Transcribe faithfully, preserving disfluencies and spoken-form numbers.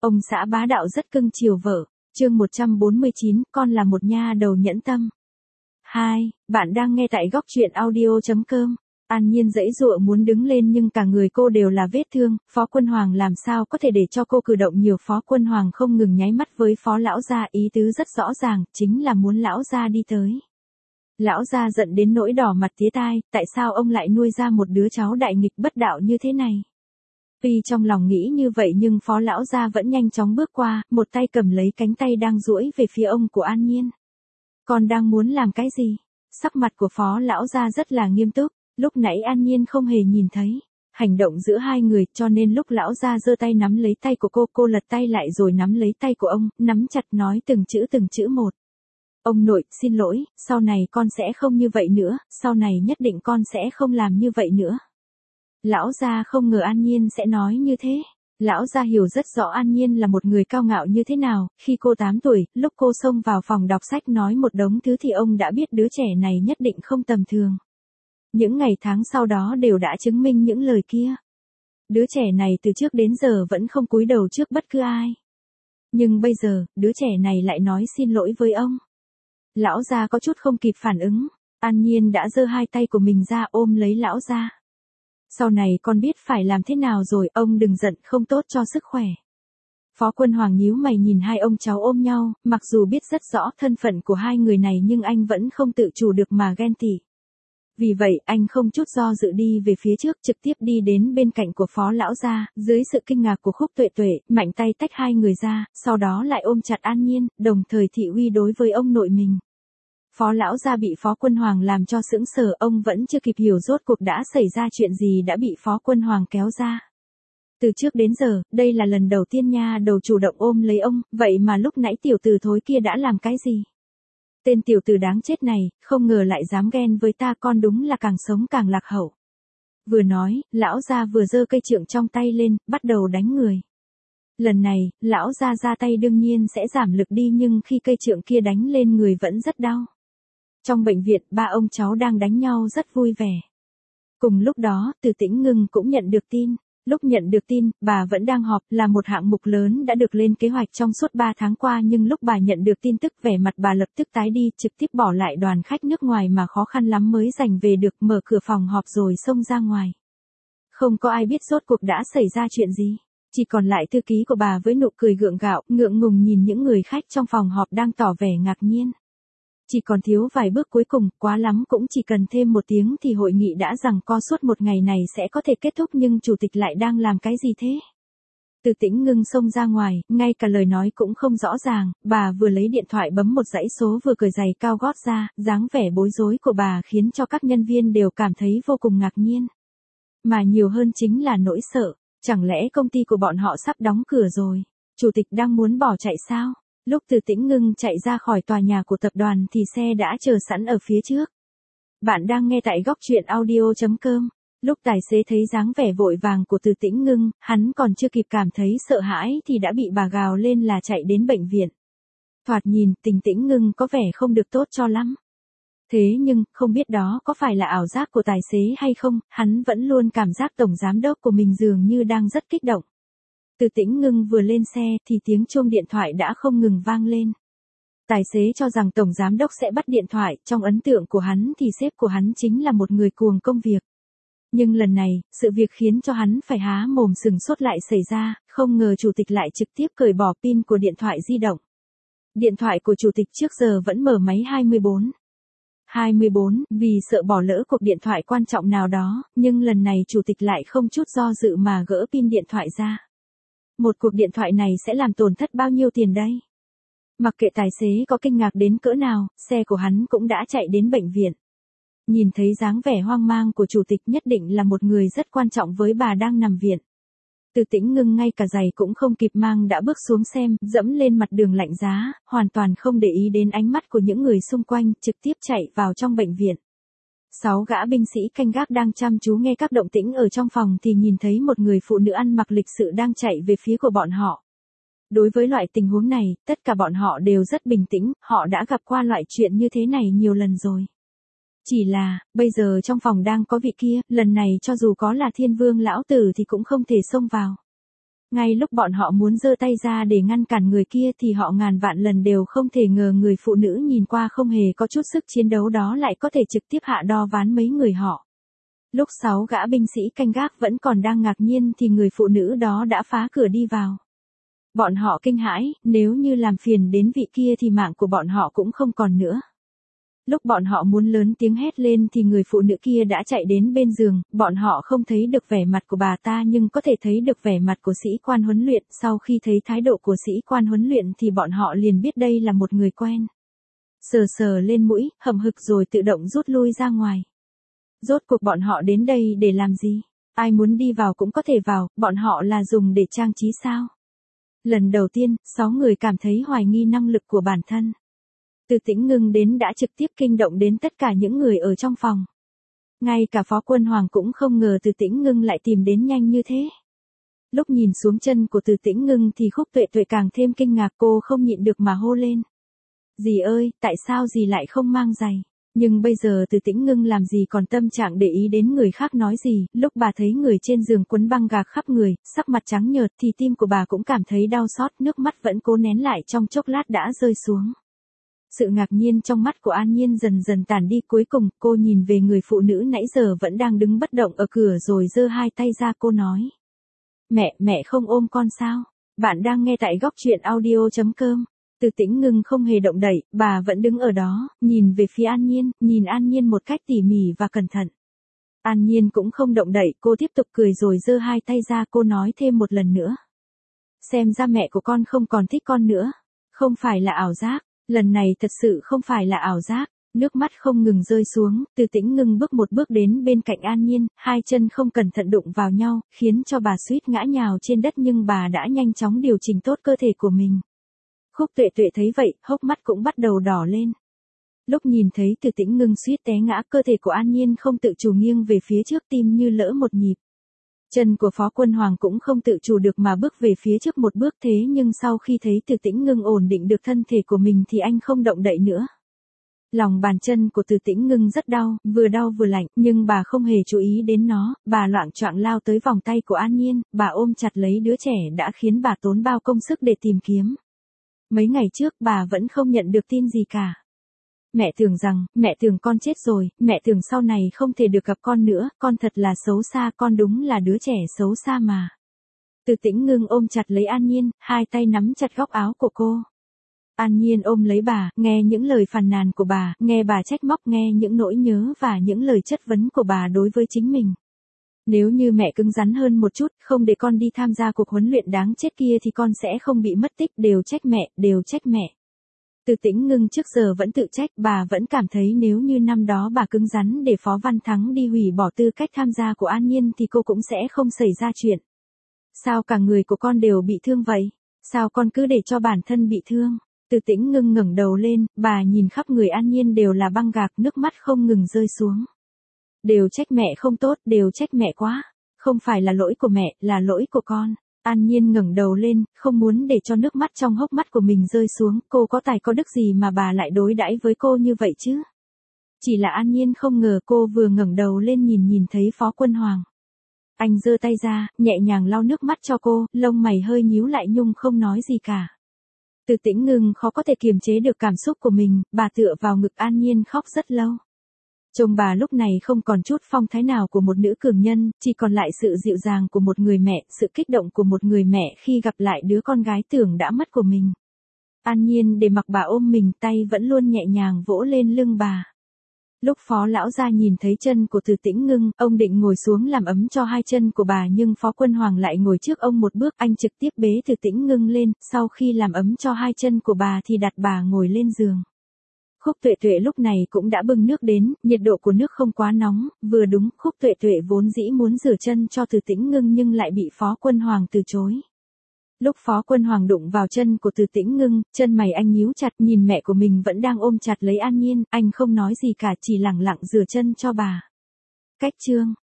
Ông xã bá đạo rất cưng chiều vợ. Chương một trăm bốn mươi chín, con là một nha đầu nhẫn tâm. hai. Bạn đang nghe tại góc truyện audio chấm com. An Nhiên giãy giụa muốn đứng lên nhưng cả người cô đều là vết thương, Phó Quân Hoàng làm sao có thể để cho cô cử động nhiều. Phó Quân Hoàng không ngừng nháy mắt với Phó lão gia, ý tứ rất rõ ràng, chính là muốn lão gia đi tới. Lão gia giận đến nỗi đỏ mặt tía tai, tại sao ông lại nuôi ra một đứa cháu đại nghịch bất đạo như thế này? Tuy trong lòng nghĩ như vậy nhưng Phó lão gia vẫn nhanh chóng bước qua, một tay cầm lấy cánh tay đang duỗi về phía ông của An Nhiên. Con đang muốn làm cái gì? Sắc mặt của Phó lão gia rất là nghiêm túc, lúc nãy An Nhiên không hề nhìn thấy hành động giữa hai người, cho nên lúc lão gia giơ tay nắm lấy tay của cô, cô lật tay lại rồi nắm lấy tay của ông, nắm chặt nói từng chữ từng chữ một. Ông nội, xin lỗi, sau này con sẽ không như vậy nữa, sau này nhất định con sẽ không làm như vậy nữa. Lão gia không ngờ An Nhiên sẽ nói như thế. Lão gia hiểu rất rõ An Nhiên là một người cao ngạo như thế nào, khi cô tám tuổi, lúc cô xông vào phòng đọc sách nói một đống thứ thì ông đã biết đứa trẻ này nhất định không tầm thường. Những ngày tháng sau đó đều đã chứng minh những lời kia. Đứa trẻ này từ trước đến giờ vẫn không cúi đầu trước bất cứ ai. Nhưng bây giờ, đứa trẻ này lại nói xin lỗi với ông. Lão gia có chút không kịp phản ứng, An Nhiên đã giơ hai tay của mình ra ôm lấy lão gia. Sau này con biết phải làm thế nào rồi, ông đừng giận, không tốt cho sức khỏe. Phó Quân Hoàng nhíu mày nhìn hai ông cháu ôm nhau, mặc dù biết rất rõ thân phận của hai người này nhưng anh vẫn không tự chủ được mà ghen tị. Vì vậy, anh không chút do dự đi về phía trước, trực tiếp đi đến bên cạnh của Phó lão gia, dưới sự kinh ngạc của Khúc Tuệ Tuệ, mạnh tay tách hai người ra, sau đó lại ôm chặt An Nhiên, đồng thời thị uy đối với ông nội mình. Phó lão gia bị Phó Quân Hoàng làm cho sững sờ, ông vẫn chưa kịp hiểu rốt cuộc đã xảy ra chuyện gì đã bị Phó Quân Hoàng kéo ra. Từ trước đến giờ, đây là lần đầu tiên nha đầu chủ động ôm lấy ông, vậy mà lúc nãy tiểu tử thối kia đã làm cái gì? Tên tiểu tử đáng chết này, không ngờ lại dám ghen với ta, con đúng là càng sống càng lạc hậu. Vừa nói, lão gia vừa giơ cây trượng trong tay lên, bắt đầu đánh người. Lần này, lão gia ra tay đương nhiên sẽ giảm lực đi nhưng khi cây trượng kia đánh lên người vẫn rất đau. Trong bệnh viện, ba ông cháu đang đánh nhau rất vui vẻ. Cùng lúc đó, Từ Tĩnh Ngưng cũng nhận được tin. Lúc nhận được tin, bà vẫn đang họp, là một hạng mục lớn đã được lên kế hoạch trong suốt ba tháng qua nhưng lúc bà nhận được tin tức vẻ mặt bà lập tức tái đi, trực tiếp bỏ lại đoàn khách nước ngoài mà khó khăn lắm mới giành về được, mở cửa phòng họp rồi xông ra ngoài. Không có ai biết rốt cuộc đã xảy ra chuyện gì. Chỉ còn lại thư ký của bà với nụ cười gượng gạo, ngượng ngùng nhìn những người khách trong phòng họp đang tỏ vẻ ngạc nhiên. Chỉ còn thiếu vài bước cuối cùng, quá lắm cũng chỉ cần thêm một tiếng thì hội nghị đã giằng co suốt một ngày này sẽ có thể kết thúc nhưng chủ tịch lại đang làm cái gì thế? Từ Tĩnh Ngưng xông ra ngoài, ngay cả lời nói cũng không rõ ràng, bà vừa lấy điện thoại bấm một dãy số vừa cởi giày cao gót ra, dáng vẻ bối rối của bà khiến cho các nhân viên đều cảm thấy vô cùng ngạc nhiên. Mà nhiều hơn chính là nỗi sợ, chẳng lẽ công ty của bọn họ sắp đóng cửa rồi? Chủ tịch đang muốn bỏ chạy sao? Lúc Từ Tĩnh Ngưng chạy ra khỏi tòa nhà của tập đoàn thì xe đã chờ sẵn ở phía trước. Bạn đang nghe tại góc truyện audio chấm com. Lúc tài xế thấy dáng vẻ vội vàng của Từ Tĩnh Ngưng, hắn còn chưa kịp cảm thấy sợ hãi thì đã bị bà gào lên là chạy đến bệnh viện. Thoạt nhìn, tình Tĩnh Ngưng có vẻ không được tốt cho lắm. Thế nhưng, không biết đó có phải là ảo giác của tài xế hay không, hắn vẫn luôn cảm giác tổng giám đốc của mình dường như đang rất kích động. Từ Tĩnh Ngưng vừa lên xe thì tiếng chuông điện thoại đã không ngừng vang lên. Tài xế cho rằng tổng giám đốc sẽ bắt điện thoại, trong ấn tượng của hắn thì sếp của hắn chính là một người cuồng công việc. Nhưng lần này, sự việc khiến cho hắn phải há mồm sừng sốt lại xảy ra, không ngờ chủ tịch lại trực tiếp cởi bỏ pin của điện thoại di động. Điện thoại của chủ tịch trước giờ vẫn mở máy hai mươi bốn. hai mươi bốn, vì sợ bỏ lỡ cuộc điện thoại quan trọng nào đó, nhưng lần này chủ tịch lại không chút do dự mà gỡ pin điện thoại ra. Một cuộc điện thoại này sẽ làm tổn thất bao nhiêu tiền đây? Mặc kệ tài xế có kinh ngạc đến cỡ nào, xe của hắn cũng đã chạy đến bệnh viện. Nhìn thấy dáng vẻ hoang mang của chủ tịch nhất định là một người rất quan trọng với bà đang nằm viện. Từ Tĩnh Ngưng ngay cả giày cũng không kịp mang đã bước xuống xem, dẫm lên mặt đường lạnh giá, hoàn toàn không để ý đến ánh mắt của những người xung quanh, trực tiếp chạy vào trong bệnh viện. Sáu gã binh sĩ canh gác đang chăm chú nghe các động tĩnh ở trong phòng thì nhìn thấy một người phụ nữ ăn mặc lịch sự đang chạy về phía của bọn họ. Đối với loại tình huống này, tất cả bọn họ đều rất bình tĩnh, họ đã gặp qua loại chuyện như thế này nhiều lần rồi. Chỉ là, bây giờ trong phòng đang có vị kia, lần này cho dù có là Thiên Vương lão tử thì cũng không thể xông vào. Ngay lúc bọn họ muốn giơ tay ra để ngăn cản người kia thì họ ngàn vạn lần đều không thể ngờ người phụ nữ nhìn qua không hề có chút sức chiến đấu đó lại có thể trực tiếp hạ đo ván mấy người họ. Lúc sáu gã binh sĩ canh gác vẫn còn đang ngạc nhiên thì người phụ nữ đó đã phá cửa đi vào. Bọn họ kinh hãi, nếu như làm phiền đến vị kia thì mạng của bọn họ cũng không còn nữa. Lúc bọn họ muốn lớn tiếng hét lên thì người phụ nữ kia đã chạy đến bên giường, bọn họ không thấy được vẻ mặt của bà ta nhưng có thể thấy được vẻ mặt của sĩ quan huấn luyện. Sau khi thấy thái độ của sĩ quan huấn luyện thì bọn họ liền biết đây là một người quen. Sờ sờ lên mũi, hậm hực rồi tự động rút lui ra ngoài. Rốt cuộc bọn họ đến đây để làm gì? Ai muốn đi vào cũng có thể vào, bọn họ là dùng để trang trí sao? Lần đầu tiên, sáu người cảm thấy hoài nghi năng lực của bản thân. Từ Tĩnh Ngưng đến đã trực tiếp kinh động đến tất cả những người ở trong phòng. Ngay cả Phó Quân Hoàng cũng không ngờ Từ Tĩnh Ngưng lại tìm đến nhanh như thế. Lúc nhìn xuống chân của Từ Tĩnh Ngưng thì Khúc Tuệ Tuệ càng thêm kinh ngạc, cô không nhịn được mà hô lên. Dì ơi, tại sao dì lại không mang giày? Nhưng bây giờ Từ Tĩnh Ngưng làm gì còn tâm trạng để ý đến người khác nói gì, lúc bà thấy người trên giường quấn băng gạc khắp người, sắc mặt trắng nhợt thì tim của bà cũng cảm thấy đau xót, nước mắt vẫn cố nén lại trong chốc lát đã rơi xuống. Sự ngạc nhiên trong mắt của An Nhiên dần dần tàn đi, cuối cùng cô nhìn về người phụ nữ nãy giờ vẫn đang đứng bất động ở cửa rồi giơ hai tay ra, cô nói. Mẹ, mẹ không ôm con sao? Bạn đang nghe tại góc truyện audio chấm com. Từ Tĩnh Ngưng không hề động đậy, bà vẫn đứng ở đó, nhìn về phía An Nhiên, nhìn An Nhiên một cách tỉ mỉ và cẩn thận. An Nhiên cũng không động đậy, cô tiếp tục cười rồi giơ hai tay ra, cô nói thêm một lần nữa. Xem ra mẹ của con không còn thích con nữa. Không phải là ảo giác, lần này thật sự không phải là ảo giác. Nước mắt không ngừng rơi xuống, Từ Tĩnh Ngưng bước một bước đến bên cạnh An Nhiên, hai chân không cẩn thận đụng vào nhau, khiến cho bà suýt ngã nhào trên đất nhưng bà đã nhanh chóng điều chỉnh tốt cơ thể của mình. Khúc Tuệ Tuệ thấy vậy, hốc mắt cũng bắt đầu đỏ lên. Lúc nhìn thấy Từ Tĩnh Ngưng suýt té ngã, cơ thể của An Nhiên không tự chủ nghiêng về phía trước, tim như lỡ một nhịp. Chân của Phó Quân Hoàng cũng không tự chủ được mà bước về phía trước một bước, thế nhưng sau khi thấy Từ Tĩnh Ngưng ổn định được thân thể của mình thì anh không động đậy nữa. Lòng bàn chân của Từ Tĩnh Ngưng rất đau, vừa đau vừa lạnh, nhưng bà không hề chú ý đến nó, bà loạng choạng lao tới vòng tay của An Nhiên, bà ôm chặt lấy đứa trẻ đã khiến bà tốn bao công sức để tìm kiếm. Mấy ngày trước bà vẫn không nhận được tin gì cả. Mẹ tưởng rằng, mẹ tưởng con chết rồi, mẹ tưởng sau này không thể được gặp con nữa, con thật là xấu xa, con đúng là đứa trẻ xấu xa mà. Từ Tĩnh Ngưng ôm chặt lấy An Nhiên, hai tay nắm chặt góc áo của cô. An Nhiên ôm lấy bà, nghe những lời phàn nàn của bà, nghe bà trách móc, nghe những nỗi nhớ và những lời chất vấn của bà đối với chính mình. Nếu như mẹ cứng rắn hơn một chút, không để con đi tham gia cuộc huấn luyện đáng chết kia thì con sẽ không bị mất tích, đều trách mẹ, đều trách mẹ. Từ Tĩnh Ngưng trước giờ vẫn tự trách, bà vẫn cảm thấy nếu như năm đó bà cứng rắn để Phó Văn Thắng đi hủy bỏ tư cách tham gia của An Nhiên thì cô cũng sẽ không xảy ra chuyện. Sao cả người của con đều bị thương vậy? Sao con cứ để cho bản thân bị thương? Từ Tĩnh Ngưng ngẩng đầu lên, bà nhìn khắp người An Nhiên đều là băng gạc, nước mắt không ngừng rơi xuống. Đều trách mẹ không tốt, đều trách mẹ quá. Không phải là lỗi của mẹ, là lỗi của con. An Nhiên ngẩng đầu lên, không muốn để cho nước mắt trong hốc mắt của mình rơi xuống, cô có tài có đức gì mà bà lại đối đãi với cô như vậy chứ? Chỉ là An Nhiên không ngờ cô vừa ngẩng đầu lên nhìn nhìn thấy Phó Quân Hoàng. Anh giơ tay ra, nhẹ nhàng lau nước mắt cho cô, lông mày hơi nhíu lại nhưng không nói gì cả. Từ Tĩnh Ngưng khó có thể kiềm chế được cảm xúc của mình, bà tựa vào ngực An Nhiên khóc rất lâu. Trông bà lúc này không còn chút phong thái nào của một nữ cường nhân, chỉ còn lại sự dịu dàng của một người mẹ, sự kích động của một người mẹ khi gặp lại đứa con gái tưởng đã mất của mình. An Nhiên để mặc bà ôm mình, tay vẫn luôn nhẹ nhàng vỗ lên lưng bà. Lúc Phó lão gia nhìn thấy chân của Từ Tĩnh Ngưng, ông định ngồi xuống làm ấm cho hai chân của bà nhưng Phó Quân Hoàng lại ngồi trước ông một bước, anh trực tiếp bế Từ Tĩnh Ngưng lên, sau khi làm ấm cho hai chân của bà thì đặt bà ngồi lên giường. Khúc Tuệ Tuệ lúc này cũng đã bưng nước đến, nhiệt độ của nước không quá nóng, vừa đúng, Khúc Tuệ Tuệ vốn dĩ muốn rửa chân cho Từ Tĩnh Ngưng nhưng lại bị Phó Quân Hoàng từ chối. Lúc Phó Quân Hoàng đụng vào chân của Từ Tĩnh Ngưng, chân mày anh nhíu chặt, nhìn mẹ của mình vẫn đang ôm chặt lấy An Nhiên, anh không nói gì cả, chỉ lẳng lặng rửa chân cho bà. Cách chương